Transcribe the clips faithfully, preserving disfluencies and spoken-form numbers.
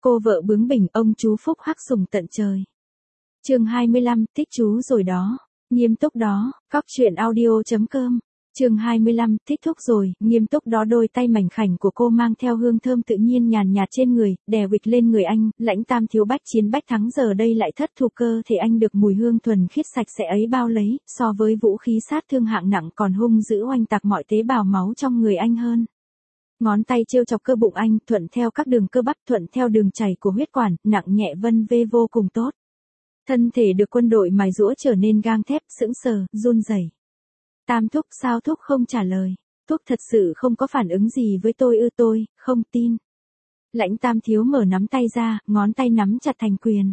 Cô vợ bướng bỉnh, ông chú phúc hắc sủng tận trời. Chương hai mươi lăm, thích chú rồi đó, nghiêm túc đó, cóc truyện audio chấm com. Chương hai mươi lăm, thích thúc rồi, nghiêm túc đó. Đôi tay mảnh khảnh của cô mang theo hương thơm tự nhiên nhàn nhạt trên người, đè vịch lên người anh. Lãnh Tam Thiếu bách chiến bách thắng giờ đây lại thất thủ, cơ thể anh được mùi hương thuần khiết sạch sẽ ấy bao lấy, so với vũ khí sát thương hạng nặng còn hung dữ oanh tạc mọi tế bào máu trong người anh hơn. Ngón tay trêu chọc cơ bụng anh, thuận theo các đường cơ bắp, thuận theo đường chảy của huyết quản, nặng nhẹ vân vê vô cùng tốt. Thân thể được quân đội mài giũa trở nên gang thép, sững sờ, run rẩy. Tam thúc, sao thúc không trả lời? Thúc thật sự không có phản ứng gì với tôi ư? Tôi không tin. Lãnh Tam Thiếu mở nắm tay ra, ngón tay nắm chặt thành quyền.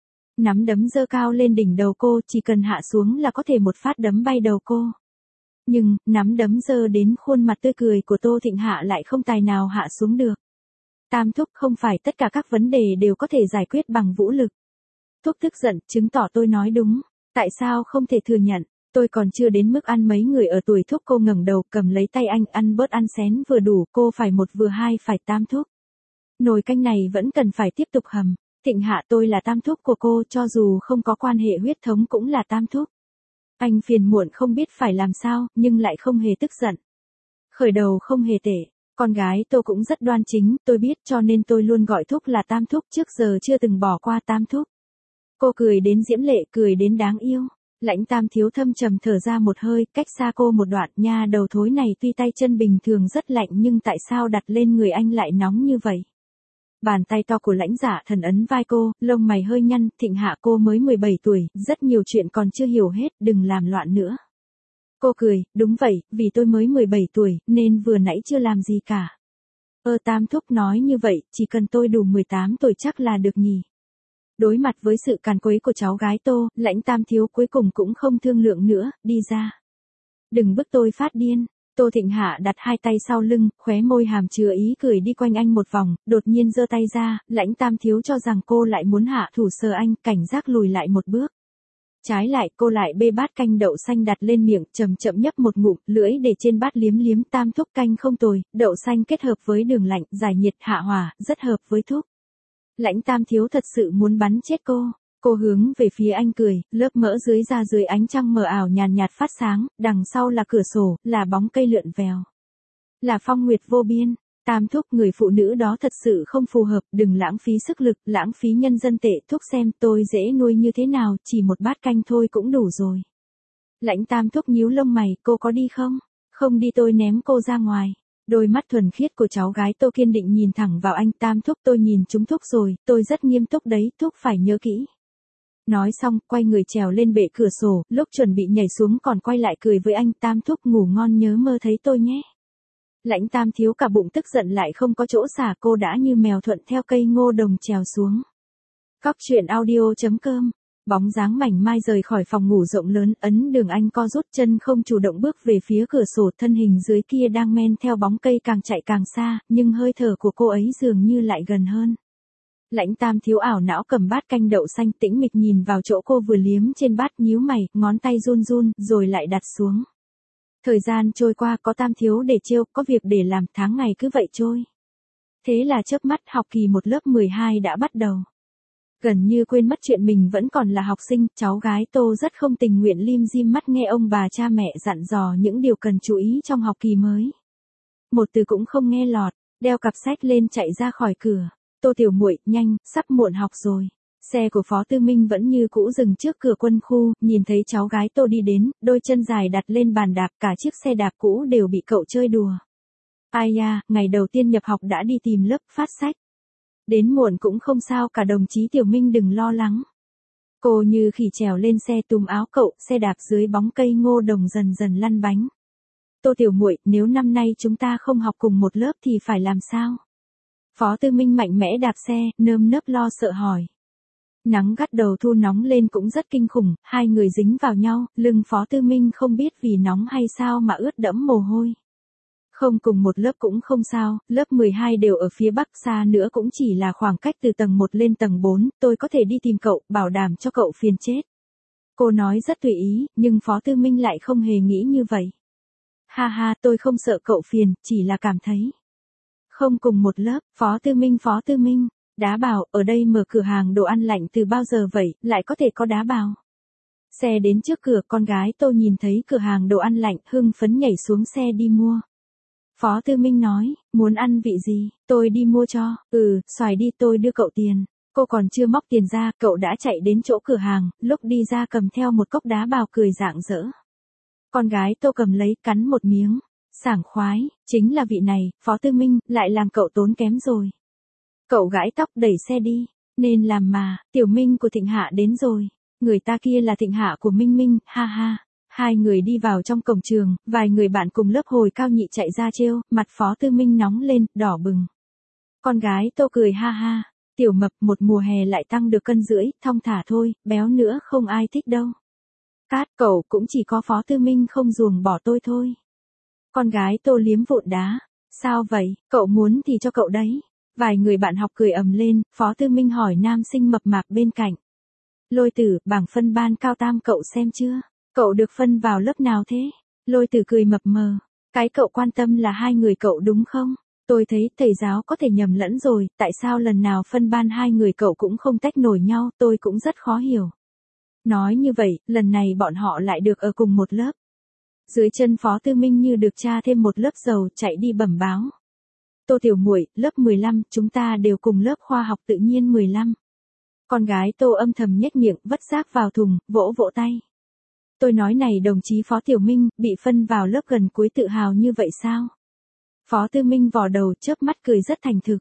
Nắm đấm giơ cao lên đỉnh đầu cô, chỉ cần hạ xuống là có thể một phát đấm bay đầu cô. Nhưng, nắm đấm giơ đến khuôn mặt tươi cười của Tô Thịnh Hạ lại không tài nào hạ xuống được. Tam thúc, không phải tất cả các vấn đề đều có thể giải quyết bằng vũ lực. Thúc tức giận, chứng tỏ tôi nói đúng. Tại sao không thể thừa nhận? Tôi còn chưa đến mức ăn mấy người ở tuổi thúc. Cô ngẩng đầu, cầm lấy tay anh, ăn bớt ăn xén vừa đủ. Cô phải một vừa hai phải Tam thúc. Nồi canh này vẫn cần phải tiếp tục hầm. Thịnh Hạ, tôi là Tam thúc của cô, cho dù không có quan hệ huyết thống cũng là Tam thúc. Anh phiền muộn không biết phải làm sao, nhưng lại không hề tức giận. Khởi đầu không hề tệ. Con gái tôi cũng rất đoan chính, tôi biết, cho nên tôi luôn gọi thúc là Tam thúc, trước giờ chưa từng bỏ qua Tam thúc. Cô cười đến diễm lệ, cười đến đáng yêu. Lãnh Tam Thiếu thâm trầm thở ra một hơi, cách xa cô một đoạn. Nha đầu thối này tuy tay chân bình thường rất lạnh nhưng tại sao đặt lên người anh lại nóng như vậy? Bàn tay to của Lãnh Dạ Thần ấn vai cô, lông mày hơi nhăn. Thịnh Hạ, cô mới mười bảy tuổi, rất nhiều chuyện còn chưa hiểu hết, đừng làm loạn nữa. Cô cười, đúng vậy, vì tôi mới mười bảy tuổi, nên vừa nãy chưa làm gì cả. Ơ Tam thúc nói như vậy, chỉ cần tôi đủ mười tám tuổi chắc là được nhỉ. Đối mặt với sự càn quấy của cháu gái Tô, Lãnh Tam Thiếu cuối cùng cũng không thương lượng nữa, đi ra. Đừng bức tôi phát điên. Tô Thịnh Hạ đặt hai tay sau lưng, khóe môi hàm chứa ý cười đi quanh anh một vòng, đột nhiên giơ tay ra. Lãnh Tam Thiếu cho rằng cô lại muốn hạ thủ sờ anh, cảnh giác lùi lại một bước. Trái lại, cô lại bê bát canh đậu xanh đặt lên miệng, chậm chậm nhấp một ngụm, lưỡi để trên bát liếm liếm. Tam thúc, canh không tồi, đậu xanh kết hợp với đường lạnh, giải nhiệt hạ hỏa, rất hợp với thúc. Lãnh Tam Thiếu thật sự muốn bắn chết cô. Cô hướng về phía anh cười, lớp mỡ dưới da dưới ánh trăng mờ ảo nhàn nhạt phát sáng, đằng sau là cửa sổ, là bóng cây lượn vèo. Là phong nguyệt vô biên. Tam thúc, người phụ nữ đó thật sự không phù hợp, đừng lãng phí sức lực, lãng phí nhân dân tệ. Thúc xem tôi dễ nuôi như thế nào, chỉ một bát canh thôi cũng đủ rồi. Lãnh Tam thúc nhíu lông mày, cô có đi không? Không đi tôi ném cô ra ngoài. Đôi mắt thuần khiết của cháu gái Tô kiên định nhìn thẳng vào anh. Tam thúc, tôi nhìn chúng thúc rồi, tôi rất nghiêm túc đấy, thúc phải nhớ kỹ. Nói xong, quay người trèo lên bệ cửa sổ, lúc chuẩn bị nhảy xuống còn quay lại cười với anh. Tam thúc ngủ ngon, nhớ mơ thấy tôi nhé. Lãnh Tam Thiếu cả bụng tức giận lại không có chỗ xả, cô đã như mèo thuận theo cây ngô đồng trèo xuống. Cóc truyện audio chấm com. Bóng dáng mảnh mai rời khỏi phòng ngủ rộng lớn, ấn đường anh co rút, chân không chủ động bước về phía cửa sổ. Thân hình dưới kia đang men theo bóng cây càng chạy càng xa, nhưng hơi thở của cô ấy dường như lại gần hơn. Lãnh Tam Thiếu ảo não cầm bát canh đậu xanh, tĩnh mịch nhìn vào chỗ cô vừa liếm trên bát, nhíu mày, ngón tay run run, rồi lại đặt xuống. Thời gian trôi qua, có Tam Thiếu để trêu, có việc để làm, tháng ngày cứ vậy trôi. Thế là chớp mắt, học kỳ một lớp mười hai đã bắt đầu. Gần như quên mất chuyện mình vẫn còn là học sinh, cháu gái Tô rất không tình nguyện lim dim mắt nghe ông bà cha mẹ dặn dò những điều cần chú ý trong học kỳ mới. Một từ cũng không nghe lọt, đeo cặp sách lên chạy ra khỏi cửa. Tô tiểu muội, nhanh, sắp muộn học rồi. Xe của Phó Tư Minh vẫn như cũ dừng trước cửa quân khu, nhìn thấy cháu gái Tô đi đến, đôi chân dài đặt lên bàn đạp, cả chiếc xe đạp cũ đều bị cậu chơi đùa. Ai da, ngày đầu tiên nhập học đã đi tìm lớp phát sách. Đến muộn cũng không sao cả đồng chí Tiểu Minh, đừng lo lắng. Cô như khỉ trèo lên xe túm áo cậu, xe đạp dưới bóng cây ngô đồng dần dần lăn bánh. Tô tiểu muội, nếu năm nay chúng ta không học cùng một lớp thì phải làm sao? Phó Tư Minh mạnh mẽ đạp xe, nơm nớp lo sợ hỏi. Nắng gắt đầu thu nóng lên cũng rất kinh khủng, hai người dính vào nhau, lưng Phó Tư Minh không biết vì nóng hay sao mà ướt đẫm mồ hôi. Không cùng một lớp cũng không sao, lớp mười hai đều ở phía Bắc, xa nữa cũng chỉ là khoảng cách từ tầng một lên tầng bốn, tôi có thể đi tìm cậu, bảo đảm cho cậu phiền chết. Cô nói rất tùy ý, nhưng Phó Tư Minh lại không hề nghĩ như vậy. Ha ha, tôi không sợ cậu phiền, chỉ là cảm thấy. Không cùng một lớp, Phó Tư Minh Phó Tư Minh, Đá bào, ở đây mở cửa hàng đồ ăn lạnh từ bao giờ vậy, lại có thể có đá bào. Xe đến trước cửa, con gái Tô nhìn thấy cửa hàng đồ ăn lạnh, hưng phấn nhảy xuống xe đi mua. Phó Tư Minh nói, muốn ăn vị gì, tôi đi mua cho, ừ, xoài đi tôi đưa cậu tiền. Cô còn chưa móc tiền ra, cậu đã chạy đến chỗ cửa hàng, lúc đi ra cầm theo một cốc đá bào cười rạng rỡ. Con gái Tô cầm lấy, cắn một miếng, sảng khoái, chính là vị này, Phó Tư Minh, lại làm cậu tốn kém rồi. Cậu gãi tóc đẩy xe đi, nên làm mà, Tiểu Minh của Thịnh Hạ đến rồi, người ta kia là Thịnh Hạ của Minh Minh, ha ha. Hai người đi vào trong cổng trường, vài người bạn cùng lớp hồi cao nhị chạy ra trêu, mặt Phó Tư Minh nóng lên, đỏ bừng. Con gái Tô cười ha ha, Tiểu Mập một mùa hè lại tăng được cân rưỡi, thong thả thôi, béo nữa không ai thích đâu. Cát, cậu cũng chỉ có Phó Tư Minh không ruồng bỏ tôi thôi. Con gái Tô liếm vụn đá, sao vậy, cậu muốn thì cho cậu đấy. Vài người bạn học cười ầm lên, Phó Tư Minh hỏi nam sinh mập mạp bên cạnh. Lôi Tử, bảng phân ban cao tam cậu xem chưa? Cậu được phân vào lớp nào thế? Lôi Tử cười mập mờ. Cái cậu quan tâm là hai người cậu đúng không? Tôi thấy thầy giáo có thể nhầm lẫn rồi, tại sao lần nào phân ban hai người cậu cũng không tách nổi nhau, tôi cũng rất khó hiểu. Nói như vậy, lần này bọn họ lại được ở cùng một lớp. Dưới chân Phó Tư Minh như được tra thêm một lớp dầu, chạy đi bẩm báo. Tô Tiểu Muội, lớp mười lăm, chúng ta đều cùng lớp khoa học tự nhiên mười lăm. Con gái Tô âm thầm nhếch miệng, vất rác vào thùng, vỗ vỗ tay. Tôi nói này đồng chí Phó Tiểu Minh, bị phân vào lớp gần cuối tự hào như vậy sao? Phó Tư Minh vò đầu chớp mắt cười rất thành thực.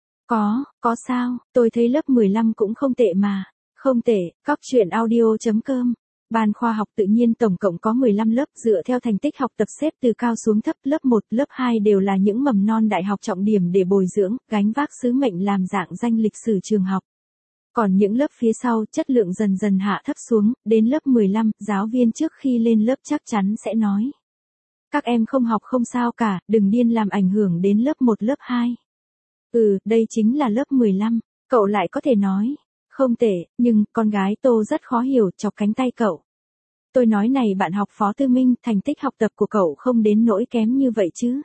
Có, có sao, tôi thấy lớp mười lăm cũng không tệ mà. Không tệ, cóc truyện audio chấm com. Ban khoa học tự nhiên tổng cộng có mười lăm lớp dựa theo thành tích học tập xếp từ cao xuống thấp, lớp một, lớp hai đều là những mầm non đại học trọng điểm để bồi dưỡng, gánh vác sứ mệnh làm dạng danh lịch sử trường học. Còn những lớp phía sau, chất lượng dần dần hạ thấp xuống, đến lớp mười lăm, giáo viên trước khi lên lớp chắc chắn sẽ nói. Các em không học không sao cả, đừng điên làm ảnh hưởng đến lớp một lớp hai. Ừ, đây chính là lớp mười lăm, cậu lại có thể nói. Không tệ, nhưng, con gái Tô rất khó hiểu, chọc cánh tay cậu. Tôi nói này bạn học Phó Tư Minh, thành tích học tập của cậu không đến nỗi kém như vậy chứ.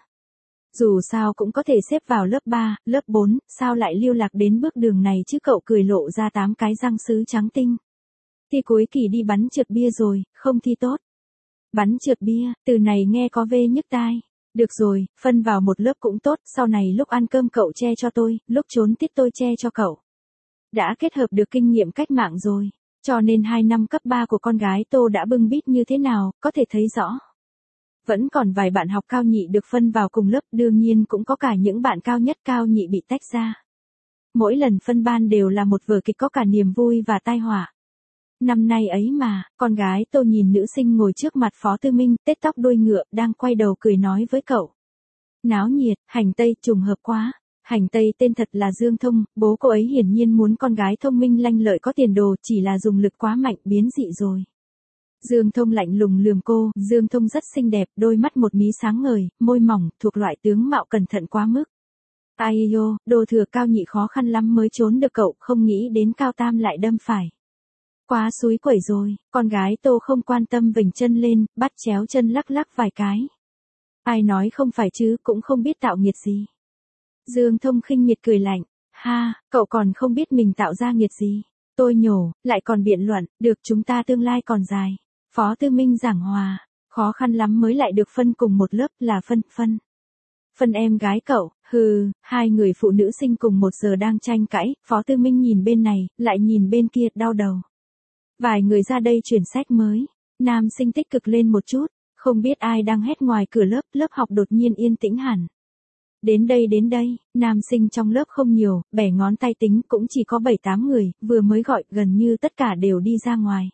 Dù sao cũng có thể xếp vào lớp ba, lớp bốn, sao lại lưu lạc đến bước đường này chứ, cậu cười lộ ra tám cái răng sứ trắng tinh. Thi cuối kỳ đi bắn trượt bia rồi, không thi tốt. Bắn trượt bia, từ này nghe có vê nhức tai. Được rồi, phân vào một lớp cũng tốt, sau này lúc ăn cơm cậu che cho tôi, lúc trốn tiết tôi che cho cậu. Đã kết hợp được kinh nghiệm cách mạng rồi, cho nên hai năm cấp ba của con gái Tô đã bưng bít như thế nào, có thể thấy rõ. Vẫn còn vài bạn học cao nhị được phân vào cùng lớp, đương nhiên cũng có cả những bạn cao nhất cao nhị bị tách ra. Mỗi lần phân ban đều là một vở kịch có cả niềm vui và tai họa. Năm nay ấy mà, con gái Tô nhìn nữ sinh ngồi trước mặt Phó Tư Minh, tết tóc đuôi ngựa, đang quay đầu cười nói với cậu. Náo nhiệt, hành tây trùng hợp quá. Hành tây tên thật là Dương Thông, bố cô ấy hiển nhiên muốn con gái thông minh lanh lợi có tiền đồ, chỉ là dùng lực quá mạnh biến dị rồi. Dương Thông lạnh lùng lườm cô, Dương Thông rất xinh đẹp, đôi mắt một mí sáng ngời, môi mỏng, thuộc loại tướng mạo cẩn thận quá mức. Ai yo, đồ thừa cao nhị khó khăn lắm mới trốn được cậu, không nghĩ đến cao tam lại đâm phải. Quá xúi quẩy rồi, con gái Tô không quan tâm vểnh chân lên, bắt chéo chân lắc lắc vài cái. Ai nói không phải chứ, cũng không biết tạo nghiệt gì. Dương Thông khinh miệt cười lạnh, ha, cậu còn không biết mình tạo ra nghiệt gì. Tôi nhổ, lại còn biện luận, được chúng ta tương lai còn dài. Phó Tư Minh giảng hòa, khó khăn lắm mới lại được phân cùng một lớp là phân, phân. Phân em gái cậu, hừ, hai người phụ nữ sinh cùng một giờ đang tranh cãi, Phó Tư Minh nhìn bên này, lại nhìn bên kia, đau đầu. Vài người ra đây chuyển sách mới, nam sinh tích cực lên một chút, không biết ai đang hét ngoài cửa lớp, lớp học đột nhiên yên tĩnh hẳn. Đến đây đến đây, nam sinh trong lớp không nhiều, bẻ ngón tay tính cũng chỉ có bảy tám người, vừa mới gọi, gần như tất cả đều đi ra ngoài.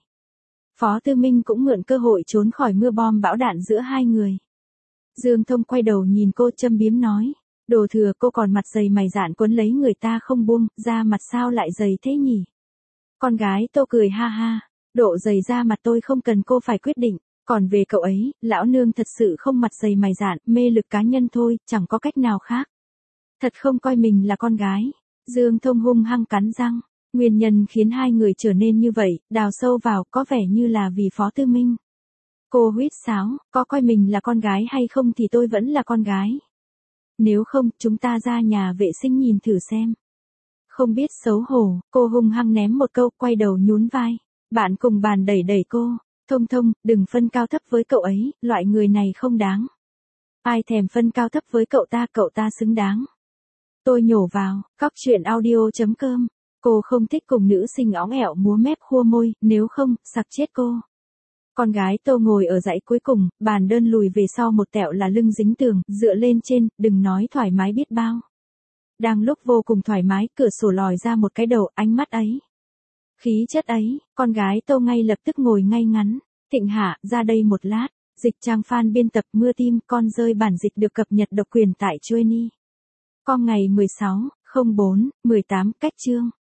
Phó Tư Minh cũng mượn cơ hội trốn khỏi mưa bom bão đạn giữa hai người. Dương Thông quay đầu nhìn cô châm biếm nói, đồ thừa cô còn mặt dày mày dạn quấn lấy người ta không buông, da mặt sao lại dày thế nhỉ? Con gái Tô cười ha ha, độ dày da mặt tôi không cần cô phải quyết định. Còn về cậu ấy, lão nương thật sự không mặt dày mày dạn, mê lực cá nhân thôi, chẳng có cách nào khác. Thật không coi mình là con gái. Dương Thông hung hăng cắn răng. Nguyên nhân khiến hai người trở nên như vậy, đào sâu vào, có vẻ như là vì Phó Tư Minh. Cô huýt sáo, có coi mình là con gái hay không thì tôi vẫn là con gái. Nếu không, chúng ta ra nhà vệ sinh nhìn thử xem. Không biết xấu hổ, cô hung hăng ném một câu, quay đầu nhún vai. Bạn cùng bàn đẩy đẩy cô. Thông thông, đừng phân cao thấp với cậu ấy, loại người này không đáng. Ai thèm phân cao thấp với cậu ta, cậu ta xứng đáng. Tôi nhổ vào, cóc truyện audio.com. Cô không thích cùng nữ sinh óng ẹo múa mép khua môi, nếu không, sặc chết cô. Con gái Tô ngồi ở dãy cuối cùng, bàn đơn lùi về sau một tẹo là lưng dính tường, dựa lên trên, đừng nói thoải mái biết bao. Đang lúc vô cùng thoải mái, cửa sổ lòi ra một cái đầu, ánh mắt ấy. Khí chất ấy, con gái Tô ngay lập tức ngồi ngay ngắn. Thịnh Hạ, ra đây một lát. Dịch trang fan biên tập Mưa Tim, con rơi bản dịch được cập nhật độc quyền tại Journey. Com ngày mười sáu, không bốn, mười tám, cách chương.